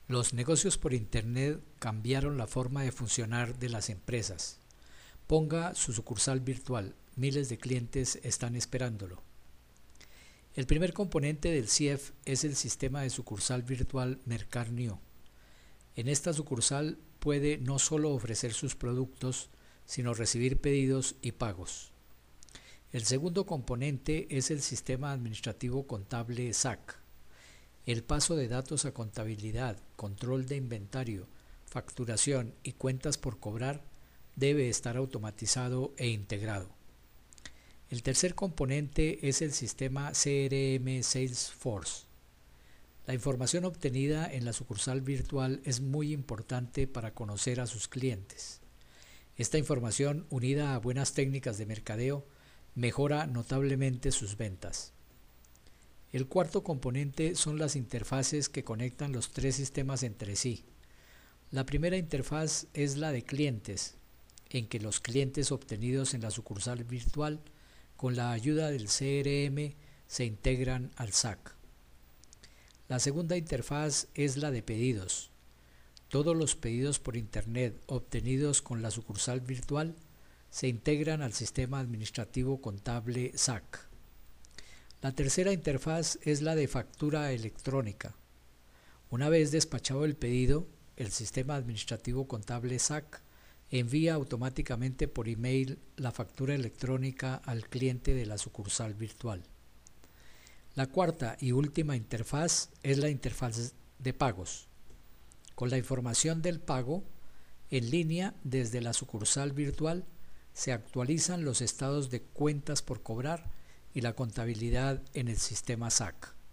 Los negocios por Internet cambiaron la forma de funcionar de las empresas. Ponga su sucursal virtual. Miles de clientes están esperándolo. El primer componente del CIEF es el sistema de sucursal virtual Mercarnio. En esta sucursal puede no solo ofrecer sus productos, sino recibir pedidos y pagos. El segundo componente es el sistema administrativo contable SAC. El paso de datos a contabilidad, control de inventario, facturación y cuentas por cobrar debe estar automatizado e integrado. El tercer componente es el sistema CRM Salesforce. La información obtenida en la sucursal virtual es muy importante para conocer a sus clientes. Esta información, unida a buenas técnicas de mercadeo, mejora notablemente sus ventas. El cuarto componente son las interfaces que conectan los tres sistemas entre sí. La primera interfaz es la de clientes, en que los clientes obtenidos en la sucursal virtual, con la ayuda del CRM, se integran al SAC. La segunda interfaz es la de pedidos. Todos los pedidos por Internet obtenidos con la sucursal virtual se integran al sistema administrativo contable SAC. La tercera interfaz es la de factura electrónica. Una vez despachado el pedido, el sistema administrativo contable SAC envía automáticamente por email la factura electrónica al cliente de la sucursal virtual. La cuarta y última interfaz es la interfaz de pagos. Con la información del pago en línea desde la sucursal virtual se actualizan los estados de cuentas por cobrar y la contabilidad en el sistema SAC.